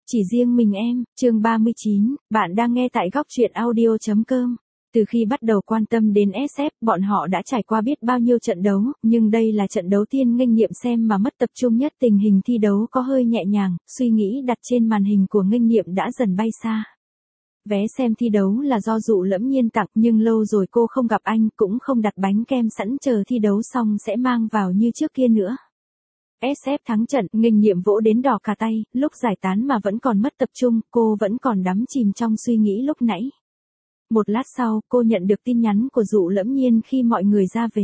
Chỉ riêng mình em, chương 39, bạn đang nghe tại góc truyện audio.com. Từ khi bắt đầu quan tâm đến SF, bọn họ đã trải qua biết bao nhiêu trận đấu, nhưng đây là trận đấu tiên nghênh nghiệm xem mà mất tập trung nhất. Tình hình thi đấu có hơi nhẹ nhàng, suy nghĩ đặt trên màn hình của nghênh nghiệm đã dần bay xa. Vé xem thi đấu là do Dụ Lẫm Nhiên tặng, nhưng lâu rồi cô không gặp anh, cũng không đặt bánh kem sẵn chờ thi đấu xong sẽ mang vào như trước kia nữa. SF thắng trận, nghênh nghiệm vỗ đến đỏ cả tay, lúc giải tán mà vẫn còn mất tập trung, cô vẫn còn đắm chìm trong suy nghĩ lúc nãy. Một lát sau, cô nhận được tin nhắn của Dụ Lẫm Nhiên khi mọi người ra về.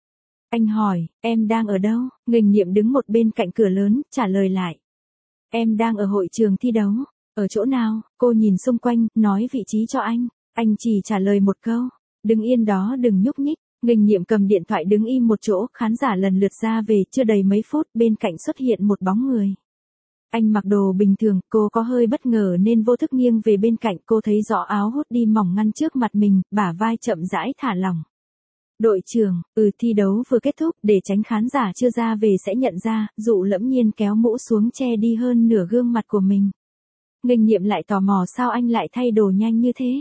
Anh hỏi, em đang ở đâu? Nghênh nghiệm đứng một bên cạnh cửa lớn, trả lời lại. Em đang ở hội trường thi đấu. Ở chỗ nào? Cô nhìn xung quanh, nói vị trí cho anh. Anh chỉ trả lời một câu. Đứng yên đó đừng nhúc nhích. Nghênh nghiệm cầm điện thoại đứng im một chỗ, khán giả lần lượt ra về, chưa đầy mấy phút, bên cạnh xuất hiện một bóng người. Anh mặc đồ bình thường, cô có hơi bất ngờ nên vô thức nghiêng về bên cạnh, cô thấy rõ áo hoodie mỏng ngăn trước mặt mình, bả vai chậm rãi thả lỏng. Đội trưởng, thi đấu vừa kết thúc, để tránh khán giả chưa ra về sẽ nhận ra, Dụ Lẫm Nhiên kéo mũ xuống che đi hơn nửa gương mặt của mình. Nghênh nghiệm lại tò mò sao anh lại thay đồ nhanh như thế.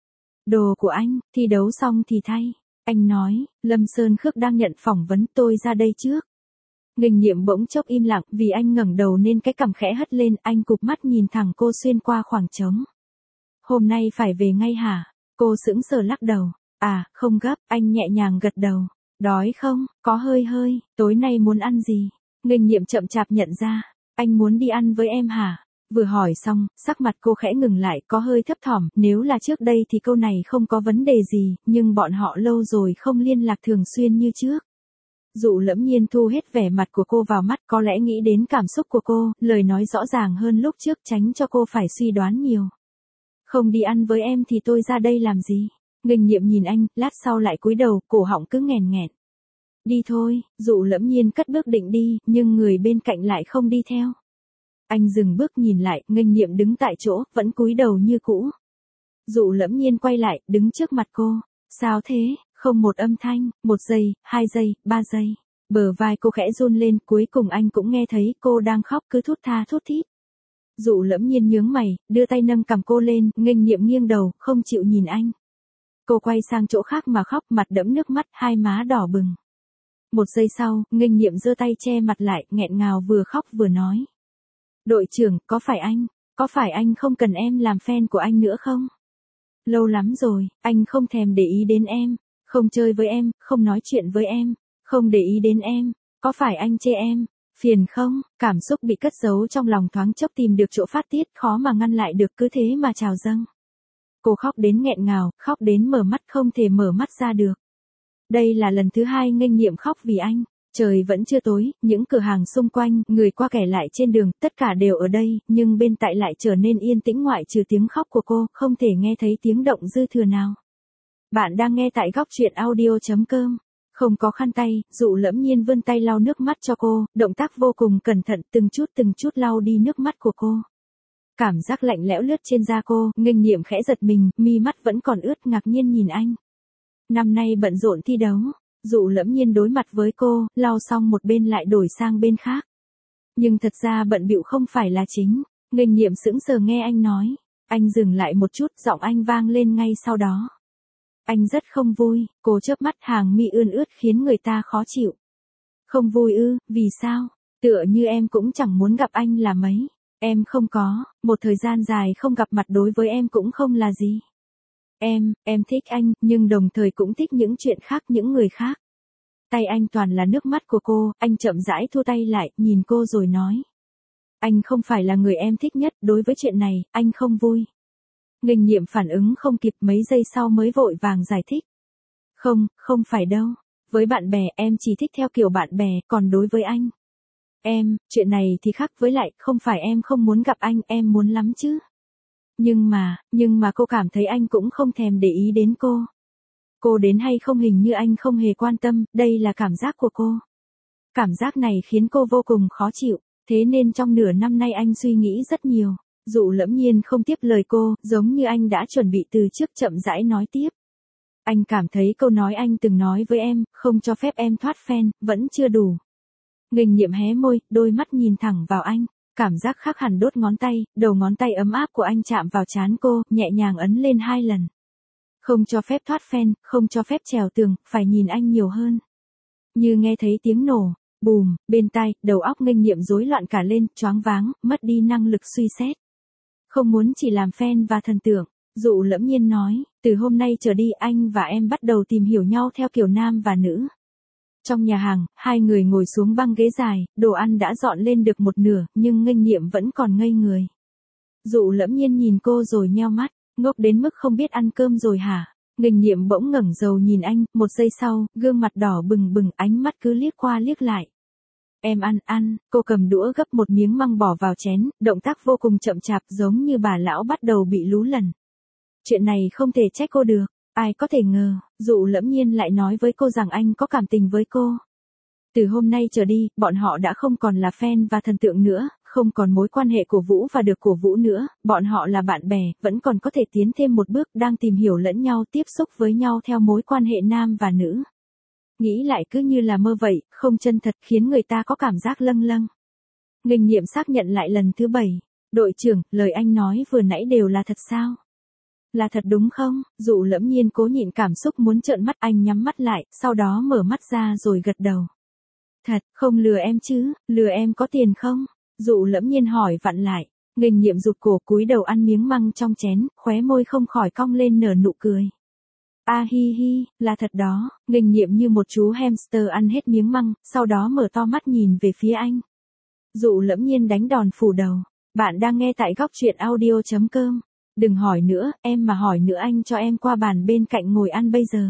Đồ của anh, thi đấu xong thì thay. Anh nói, Lâm Sơn Khước đang nhận phỏng vấn, tôi ra đây trước. Nghênh nghiệm bỗng chốc im lặng, vì anh ngẩng đầu nên cái cằm khẽ hất lên, anh cụp mắt nhìn thẳng cô xuyên qua khoảng trống. Hôm nay phải về ngay hả? Cô sững sờ lắc đầu. À, không gấp, anh nhẹ nhàng gật đầu. Đói không? Có hơi, tối nay muốn ăn gì? Nghênh nghiệm chậm chạp nhận ra. Anh muốn đi ăn với em hả? Vừa hỏi xong, sắc mặt cô khẽ ngừng lại, có hơi thấp thỏm, nếu là trước đây thì câu này không có vấn đề gì, nhưng bọn họ lâu rồi không liên lạc thường xuyên như trước. Dụ Lẫm Nhiên thu hết vẻ mặt của cô vào mắt, có lẽ nghĩ đến cảm xúc của cô, lời nói rõ ràng hơn lúc trước tránh cho cô phải suy đoán nhiều. Không đi ăn với em thì tôi ra đây làm gì? Nghênh nghiệm nhìn anh, lát sau lại cúi đầu, cổ họng cứ nghẹn nghẹn. Đi thôi, Dụ Lẫm Nhiên cất bước định đi, nhưng người bên cạnh lại không đi theo. Anh dừng bước nhìn lại, nghênh nghiệm đứng tại chỗ, vẫn cúi đầu như cũ. Dụ Lẫm Nhiên quay lại, đứng trước mặt cô. Sao thế? Không một âm thanh, 1 giây, 2 giây, 3 giây. Bờ vai cô khẽ run lên, cuối cùng anh cũng nghe thấy cô đang khóc cứ thút tha thút thít. Dụ Lẫm Nhiên nhướng mày, đưa tay nâng cằm cô lên, nghênh nghiệm nghiêng đầu, không chịu nhìn anh. Cô quay sang chỗ khác mà khóc, mặt đẫm nước mắt, hai má đỏ bừng. 1 giây sau, nghênh nghiệm giơ tay che mặt lại, nghẹn ngào vừa khóc vừa nói. Đội trưởng, có phải anh không cần em làm fan của anh nữa không? Lâu lắm rồi, anh không thèm để ý đến em, không chơi với em, không nói chuyện với em, không để ý đến em, có phải anh chê em, phiền không? Cảm xúc bị cất giấu trong lòng thoáng chốc tìm được chỗ phát tiết, khó mà ngăn lại được, cứ thế mà trào dâng. Cô khóc đến nghẹn ngào, khóc đến mở mắt không thể mở mắt ra được. Đây là lần thứ 2 nghênh nghiệm khóc vì anh. Trời vẫn chưa tối, những cửa hàng xung quanh, người qua kẻ lại trên đường, tất cả đều ở đây, nhưng bên tại lại trở nên yên tĩnh ngoại trừ tiếng khóc của cô, không thể nghe thấy tiếng động dư thừa nào. Bạn đang nghe tại góc truyện audio.com. Không có khăn tay, Dụ Lẫm Nhiên vươn tay lau nước mắt cho cô, động tác vô cùng cẩn thận, từng chút lau đi nước mắt của cô. Cảm giác lạnh lẽo lướt trên da cô, nghênh nghiệm khẽ giật mình, mi mắt vẫn còn ướt, ngạc nhiên nhìn anh. Năm nay bận rộn thi đấu. Dụ Lẫm Nhiên đối mặt với cô, lau xong một bên lại đổi sang bên khác. Nhưng thật ra bận bịu không phải là chính. Nghênh nghiệm sững sờ nghe anh nói. Anh dừng lại một chút, giọng anh vang lên ngay sau đó. Anh rất không vui, cô chớp mắt, hàng mi ươn ướt khiến người ta khó chịu. Không vui ư, vì sao? Tựa như em cũng chẳng muốn gặp anh là mấy. Em không có, một thời gian dài không gặp mặt đối với em cũng không là gì. Em thích anh, nhưng đồng thời cũng thích những chuyện khác, những người khác. Tay anh toàn là nước mắt của cô, anh chậm rãi thu tay lại, nhìn cô rồi nói. Anh không phải là người em thích nhất, đối với chuyện này, anh không vui. Nghênh nghiệm phản ứng không kịp, mấy giây sau mới vội vàng giải thích. Không phải đâu. Với bạn bè em chỉ thích theo kiểu bạn bè, còn đối với anh. Chuyện này thì khác, với lại, không phải em không muốn gặp anh, em muốn lắm chứ. Nhưng mà cô cảm thấy anh cũng không thèm để ý đến cô. Cô đến hay không hình như anh không hề quan tâm, đây là cảm giác của cô. Cảm giác này khiến cô vô cùng khó chịu, thế nên trong nửa năm nay anh suy nghĩ rất nhiều. Dụ Lẫm Nhiên không tiếp lời cô, giống như anh đã chuẩn bị từ trước, chậm rãi nói tiếp. Anh cảm thấy câu nói anh từng nói với em, không cho phép em thoát fan, vẫn chưa đủ. Nghênh nghiệm hé môi, đôi mắt nhìn thẳng vào anh. Cảm giác khác hẳn đốt ngón tay, đầu ngón tay ấm áp của anh chạm vào trán cô, nhẹ nhàng ấn lên 2 lần. Không cho phép thoát phen, không cho phép trèo tường, phải nhìn anh nhiều hơn. Như nghe thấy tiếng nổ, bùm, bên tai, đầu óc Nghênh Nghiệm rối loạn cả lên, choáng váng, mất đi năng lực suy xét. Không muốn chỉ làm fan và thần tượng, Dụ Lẫm Nhiên nói, từ hôm nay trở đi anh và em bắt đầu tìm hiểu nhau theo kiểu nam và nữ. Trong nhà hàng, hai người ngồi xuống băng ghế dài, đồ ăn đã dọn lên được một nửa, nhưng Nghênh Nghiệm vẫn còn ngây người. Dụ Lẫm Nhiên nhìn cô rồi nheo mắt, ngốc đến mức không biết ăn cơm rồi hả? Nghênh Nghiệm bỗng ngẩng đầu nhìn anh, một giây sau, gương mặt đỏ bừng bừng, ánh mắt cứ liếc qua liếc lại. Em ăn, cô cầm đũa gấp một miếng măng bỏ vào chén, động tác vô cùng chậm chạp giống như bà lão bắt đầu bị lú lần. Chuyện này không thể trách cô được, ai có thể ngờ, Dụ Lẫm Nhiên lại nói với cô rằng anh có cảm tình với cô. Từ hôm nay trở đi, bọn họ đã không còn là fan và thần tượng nữa, không còn mối quan hệ của Vũ và được của Vũ nữa, bọn họ là bạn bè, vẫn còn có thể tiến thêm một bước, đang tìm hiểu lẫn nhau, tiếp xúc với nhau theo mối quan hệ nam và nữ. Nghĩ lại cứ như là mơ vậy, không chân thật, khiến người ta có cảm giác lâng lâng. Nghênh Nghiệm xác nhận lại lần thứ 7. Đội trưởng, lời anh nói vừa nãy đều là thật sao? Là thật đúng không? Dụ Lẫm Nhiên cố nhịn cảm xúc muốn trợn mắt, anh nhắm mắt lại, sau đó mở mắt ra rồi gật đầu. Thật, không lừa em chứ, lừa em có tiền không? Dụ Lẫm Nhiên hỏi vặn lại. Nghênh Nghiệm rụt cổ cúi đầu ăn miếng măng trong chén, khóe môi không khỏi cong lên nở nụ cười. A hi hi, là thật đó. Nghênh Nghiệm như một chú hamster ăn hết miếng măng, sau đó mở to mắt nhìn về phía anh. Dụ Lẫm Nhiên đánh đòn phủ đầu. Bạn đang nghe tại góc truyện audio.com. Đừng hỏi nữa, em mà hỏi nữa anh cho em qua bàn bên cạnh ngồi ăn bây giờ.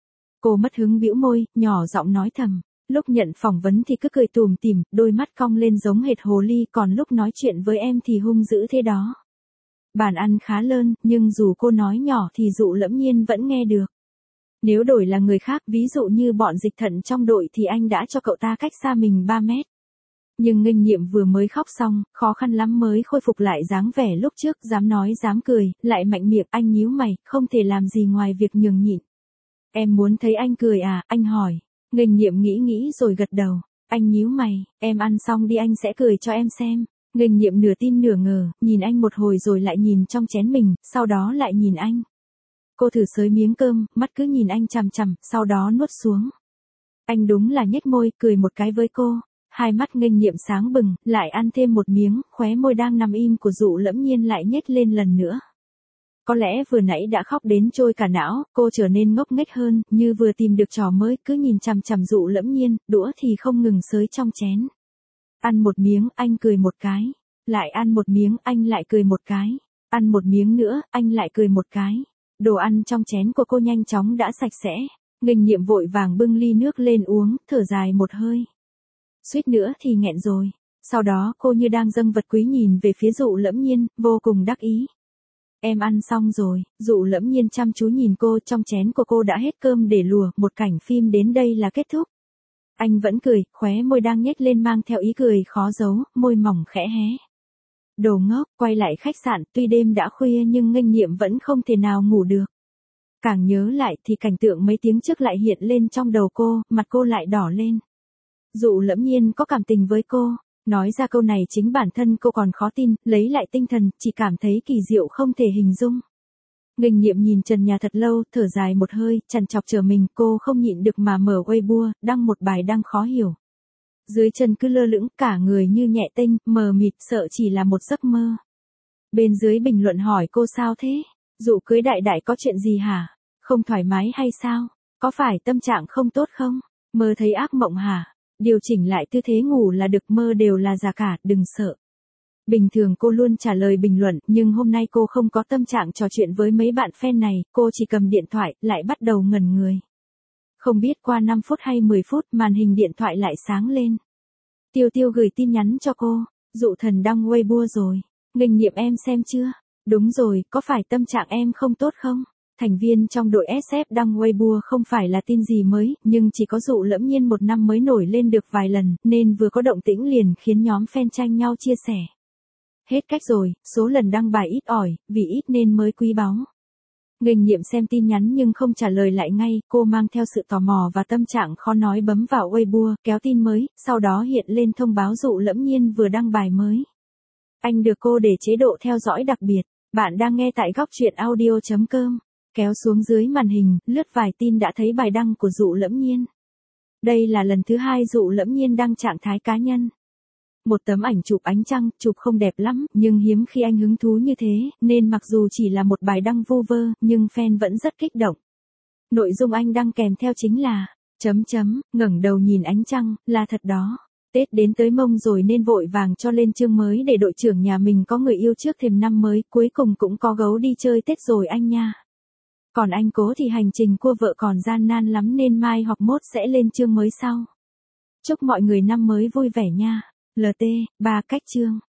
Cô mất hứng bĩu môi, nhỏ giọng nói thầm. Lúc nhận phỏng vấn thì cứ cười tủm tỉm, đôi mắt cong lên giống hệt hồ ly, còn lúc nói chuyện với em thì hung dữ thế đó. Bàn ăn khá lớn, nhưng dù cô nói nhỏ thì Dụ Lẫm Nhiên vẫn nghe được. Nếu đổi là người khác, ví dụ như bọn Dịch Thận trong đội thì anh đã cho cậu ta cách xa mình 3 mét. Nhưng Nghênh Nghiệm vừa mới khóc xong, khó khăn lắm mới khôi phục lại dáng vẻ lúc trước, dám nói dám cười, lại mạnh miệng. Anh nhíu mày, không thể làm gì ngoài việc nhường nhịn. Em muốn thấy anh cười à, anh hỏi. Nghênh Nghiệm nghĩ rồi gật đầu. Anh nhíu mày, em ăn xong đi anh sẽ cười cho em xem. Nghênh Nghiệm nửa tin nửa ngờ, nhìn anh một hồi rồi lại nhìn trong chén mình, sau đó lại nhìn anh. Cô thử xới miếng cơm, mắt cứ nhìn anh chằm chằm, sau đó nuốt xuống. Anh đúng là nhếch môi, cười một cái với cô. Hai mắt Nghênh Nghiệm sáng bừng, lại ăn thêm một miếng, khóe môi đang nằm im của Dụ Lẫm Nhiên lại nhếch lên lần nữa. Có lẽ vừa nãy đã khóc đến trôi cả não, cô trở nên ngốc nghếch hơn, như vừa tìm được trò mới, cứ nhìn chằm chằm Dụ Lẫm Nhiên, đũa thì không ngừng xới trong chén. Ăn một miếng, anh cười một cái. Lại ăn một miếng, anh lại cười một cái. Ăn một miếng nữa, anh lại cười một cái. Đồ ăn trong chén của cô nhanh chóng đã sạch sẽ. Nghênh Nghiệm vội vàng bưng ly nước lên uống, thở dài một hơi. Suýt nữa thì nghẹn rồi. Sau đó cô như đang dâng vật quý nhìn về phía Dụ Lẫm Nhiên, vô cùng đắc ý. Em ăn xong rồi. Dụ Lẫm Nhiên chăm chú nhìn cô, trong chén của cô đã hết cơm để lùa, một cảnh phim đến đây là kết thúc. Anh vẫn cười, khóe môi đang nhếch lên mang theo ý cười khó giấu, môi mỏng khẽ hé. Đồ ngốc, quay lại khách sạn, tuy đêm đã khuya nhưng Nghênh Nghiệm vẫn không thể nào ngủ được. Càng nhớ lại thì cảnh tượng mấy tiếng trước lại hiện lên trong đầu cô, mặt cô lại đỏ lên. Dụ Lẫm Nhiên có cảm tình với cô. Nói ra câu này chính bản thân cô còn khó tin, lấy lại tinh thần, chỉ cảm thấy kỳ diệu không thể hình dung. Nghênh Nghiệm nhìn trần nhà thật lâu, thở dài một hơi, trằn trọc chờ mình, cô không nhịn được mà mở Weibo, đăng một bài đăng khó hiểu. Dưới chân cứ lơ lửng, cả người như nhẹ tênh, mờ mịt, sợ chỉ là một giấc mơ. Bên dưới bình luận hỏi cô sao thế? Dụ cưới đại đại có chuyện gì hả? Không thoải mái hay sao? Có phải tâm trạng không tốt không? Mơ thấy ác mộng hả? Điều chỉnh lại tư thế ngủ là được, mơ đều là giả cả, đừng sợ. Bình thường cô luôn trả lời bình luận, nhưng hôm nay cô không có tâm trạng trò chuyện với mấy bạn fan này, cô chỉ cầm điện thoại, lại bắt đầu ngẩn người. Không biết qua 5 phút hay 10 phút, màn hình điện thoại lại sáng lên. Tiêu Tiêu gửi tin nhắn cho cô, Dụ Thần đăng Weibo rồi. Nghênh Nghiệm em xem chưa? Đúng rồi, có phải tâm trạng em không tốt không? Thành viên trong đội SF đăng Weibo không phải là tin gì mới, nhưng chỉ có Dụ Lẫm Nhiên một năm mới nổi lên được vài lần, nên vừa có động tĩnh liền khiến nhóm fan tranh nhau chia sẻ. Hết cách rồi, số lần đăng bài ít ỏi, vì ít nên mới quý báu. Nghênh Nghiệm xem tin nhắn nhưng không trả lời lại ngay, cô mang theo sự tò mò và tâm trạng khó nói bấm vào Weibo, kéo tin mới, sau đó hiện lên thông báo Dụ Lẫm Nhiên vừa đăng bài mới. Anh được cô để chế độ theo dõi đặc biệt. Bạn đang nghe tại góc truyện audio.com. Kéo xuống dưới màn hình, lướt vài tin đã thấy bài đăng của Dụ Lẫm Nhiên. Đây là lần thứ 2 Dụ Lẫm Nhiên đăng trạng thái cá nhân. Một tấm ảnh chụp ánh trăng, chụp không đẹp lắm, nhưng hiếm khi anh hứng thú như thế, nên mặc dù chỉ là một bài đăng vu vơ, nhưng fan vẫn rất kích động. Nội dung anh đăng kèm theo chính là, ngẩng đầu nhìn ánh trăng, là thật đó. Tết đến tới mông rồi nên vội vàng cho lên chương mới để đội trưởng nhà mình có người yêu trước thềm năm mới, cuối cùng cũng có gấu đi chơi Tết rồi anh nha. Còn anh Cố thì hành trình cua vợ còn gian nan lắm nên mai hoặc mốt sẽ lên chương mới sau. Chúc mọi người năm mới vui vẻ nha. LT, 3 cách chương.